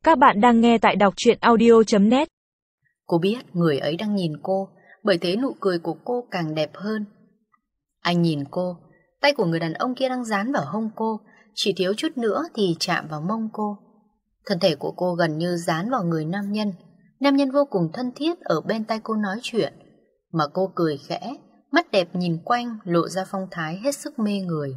Các bạn đang nghe tại đọc truyện audio.net. Cô biết người ấy đang nhìn cô, bởi thế nụ cười của cô càng đẹp hơn. Anh nhìn cô, tay của người đàn ông kia đang dán vào hông cô, chỉ thiếu chút nữa thì chạm vào mông cô. Thân thể của cô gần như dán vào người nam nhân. Nam nhân vô cùng thân thiết ở bên tai cô nói chuyện, mà cô cười khẽ, mắt đẹp nhìn quanh lộ ra phong thái hết sức mê người.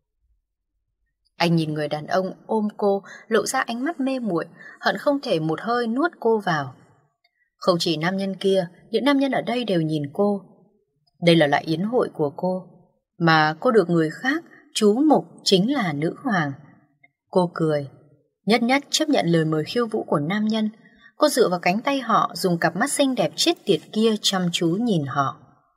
Anh nhìn người đàn ông ôm cô, lộ ra ánh mắt mê muội, hận không thể một hơi nuốt cô vào. Không chỉ nam nhân kia, những nam nhân ở đây đều nhìn cô. Đây là loại yến hội của cô, mà cô được người khác chú mục chính là nữ hoàng. Cô cười, nhất nhất chấp nhận lời mời khiêu vũ của nam nhân. Cô dựa vào cánh tay họ, dùng cặp mắt xinh đẹp chết tiệt kia chăm chú nhìn họ.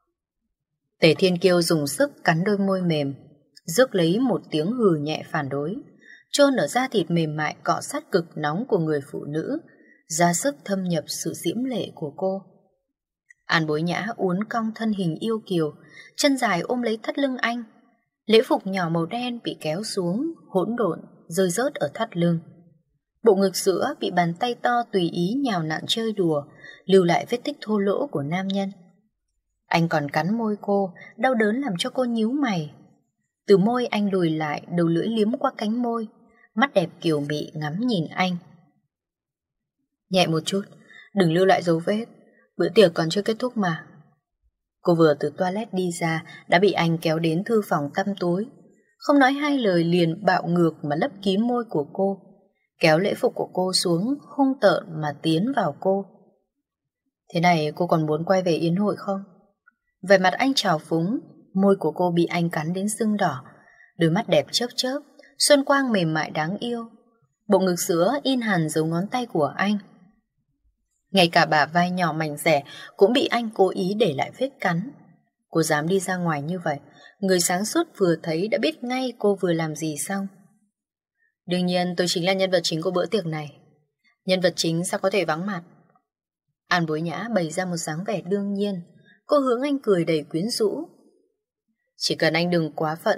Tề Thiên Kiêu dùng sức cắn đôi môi mềm, rước lấy một tiếng hừ nhẹ phản đối, chôn ở da thịt mềm mại cọ sát cực nóng của người phụ nữ, ra sức thâm nhập sự diễm lệ của cô. An Bối Nhã uốn cong thân hình yêu kiều, chân dài ôm lấy thắt lưng anh. Lễ phục nhỏ màu đen bị kéo xuống, hỗn độn, rơi rớt ở thắt lưng. Bộ ngực sữa bị bàn tay to tùy ý nhào nặn chơi đùa, lưu lại vết tích thô lỗ của nam nhân. Anh còn cắn môi cô, đau đớn làm cho cô nhíu mày. Từ môi anh lùi lại, đầu lưỡi liếm qua cánh môi, mắt đẹp kiều mị ngắm nhìn anh. Nhẹ một chút, đừng lưu lại dấu vết, bữa tiệc còn chưa kết thúc mà. Cô vừa từ toilet đi ra đã bị anh kéo đến thư phòng tăm tối. Không nói hai lời liền bạo ngược mà lấp kín môi của cô, kéo lễ phục của cô xuống, hung tợn mà tiến vào cô. Thế này cô còn muốn quay về yến hội không? Về mặt anh trào phúng, môi của cô bị anh cắn đến sưng đỏ, đôi mắt đẹp chớp chớp, xuân quang mềm mại đáng yêu. Bộ ngực sữa in hẳn dấu ngón tay của anh. Ngay cả bả vai nhỏ mảnh rẻ cũng bị anh cố ý để lại vết cắn. Cô dám đi ra ngoài như vậy, người sáng suốt vừa thấy đã biết ngay cô vừa làm gì xong. Đương nhiên tôi chính là nhân vật chính của bữa tiệc này. Nhân vật chính sao có thể vắng mặt? An Bối Nhã bày ra một dáng vẻ đương nhiên. Cô hướng anh cười đầy quyến rũ. Chỉ cần anh đừng quá phận,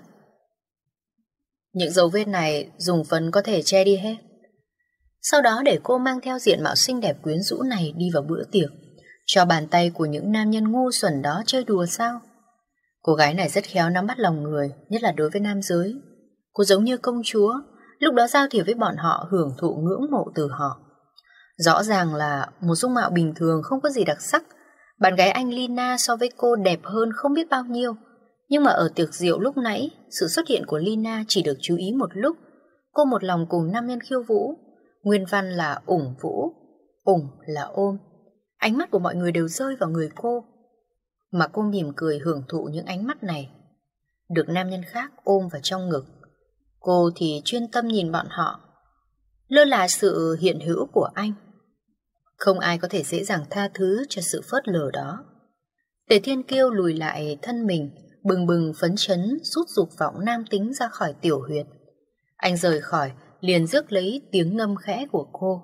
những dấu vết này dùng phấn có thể che đi hết. Sau đó để cô mang theo diện mạo xinh đẹp quyến rũ này đi vào bữa tiệc, cho bàn tay của những nam nhân ngu xuẩn đó chơi đùa sao? Cô gái này rất khéo nắm bắt lòng người, nhất là đối với nam giới. Cô giống như công chúa, lúc đó giao thiệp với bọn họ, hưởng thụ ngưỡng mộ từ họ. Rõ ràng là một dung mạo bình thường không có gì đặc sắc. Bạn gái anh Lina so với cô đẹp hơn không biết bao nhiêu. Nhưng mà ở tiệc rượu lúc nãy, sự xuất hiện của Lina chỉ được chú ý một lúc. Cô một lòng cùng nam nhân khiêu vũ. Nguyên văn là ủng vũ, ủng là ôm. Ánh mắt của mọi người đều rơi vào người cô, mà cô mỉm cười hưởng thụ những ánh mắt này. Được nam nhân khác ôm vào trong ngực, cô thì chuyên tâm nhìn bọn họ, lơ là sự hiện hữu của anh. Không ai có thể dễ dàng tha thứ cho sự phớt lờ đó. Tề Thiên Kiêu lùi lại thân mình, bừng bừng phấn chấn rút dục vọng nam tính ra khỏi tiểu huyệt. Anh rời khỏi, liền rước lấy tiếng ngâm khẽ của cô.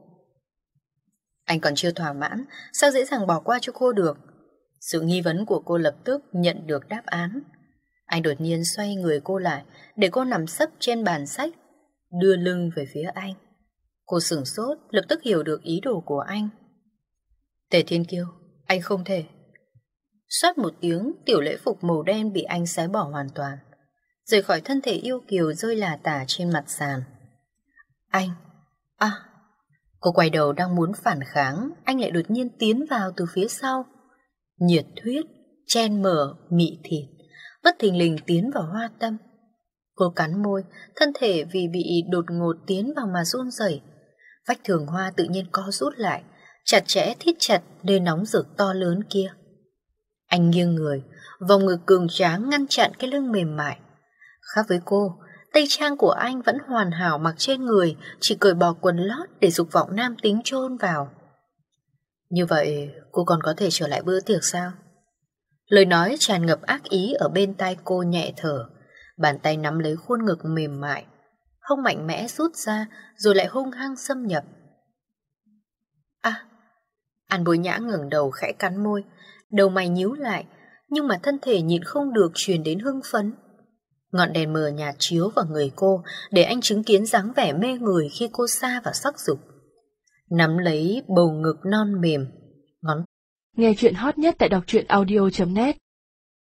Anh còn chưa thỏa mãn, sao dễ dàng bỏ qua cho cô được? Sự nghi vấn của cô lập tức nhận được đáp án. Anh đột nhiên xoay người cô lại, để cô nằm sấp trên bàn sách, đưa lưng về phía anh. Cô sửng sốt, lập tức hiểu được ý đồ của anh. Tề Thiên Kiêu, anh không thể. Xoát một tiếng, tiểu lễ phục màu đen bị anh xé bỏ hoàn toàn, rời khỏi thân thể yêu kiều rơi lả tả trên mặt sàn. Anh, cô quay đầu đang muốn phản kháng, anh lại đột nhiên tiến vào từ phía sau. Nhiệt huyết, chen mở, mị thịt, bất thình lình tiến vào hoa tâm. Cô cắn môi, thân thể vì bị đột ngột tiến vào mà run rẩy. Vách tường hoa tự nhiên co rút lại, chặt chẽ thít chặt nơi nóng rực to lớn kia. Anh nghiêng người, vòng ngực cường tráng ngăn chặn cái lưng mềm mại. Khác với cô, tây trang của anh vẫn hoàn hảo mặc trên người, chỉ cởi bỏ quần lót để dục vọng nam tính chôn vào. Như vậy cô còn có thể trở lại bữa tiệc sao? Lời nói tràn ngập ác ý ở bên tai cô nhẹ thở. Bàn tay nắm lấy khuôn ngực mềm mại, hông mạnh mẽ rút ra rồi lại hung hăng xâm nhập. An Bối Nhã ngẩng đầu khẽ cắn môi, đầu mày nhíu lại, nhưng mà thân thể nhịn không được truyền đến hưng phấn. Ngọn đèn mờ nhạt chiếu vào người cô, để anh chứng kiến dáng vẻ mê người khi cô sa vào sắc dục. nắm lấy bầu ngực non mềm. Ngón Nghe chuyện hot nhất tại đọc truyện audio.net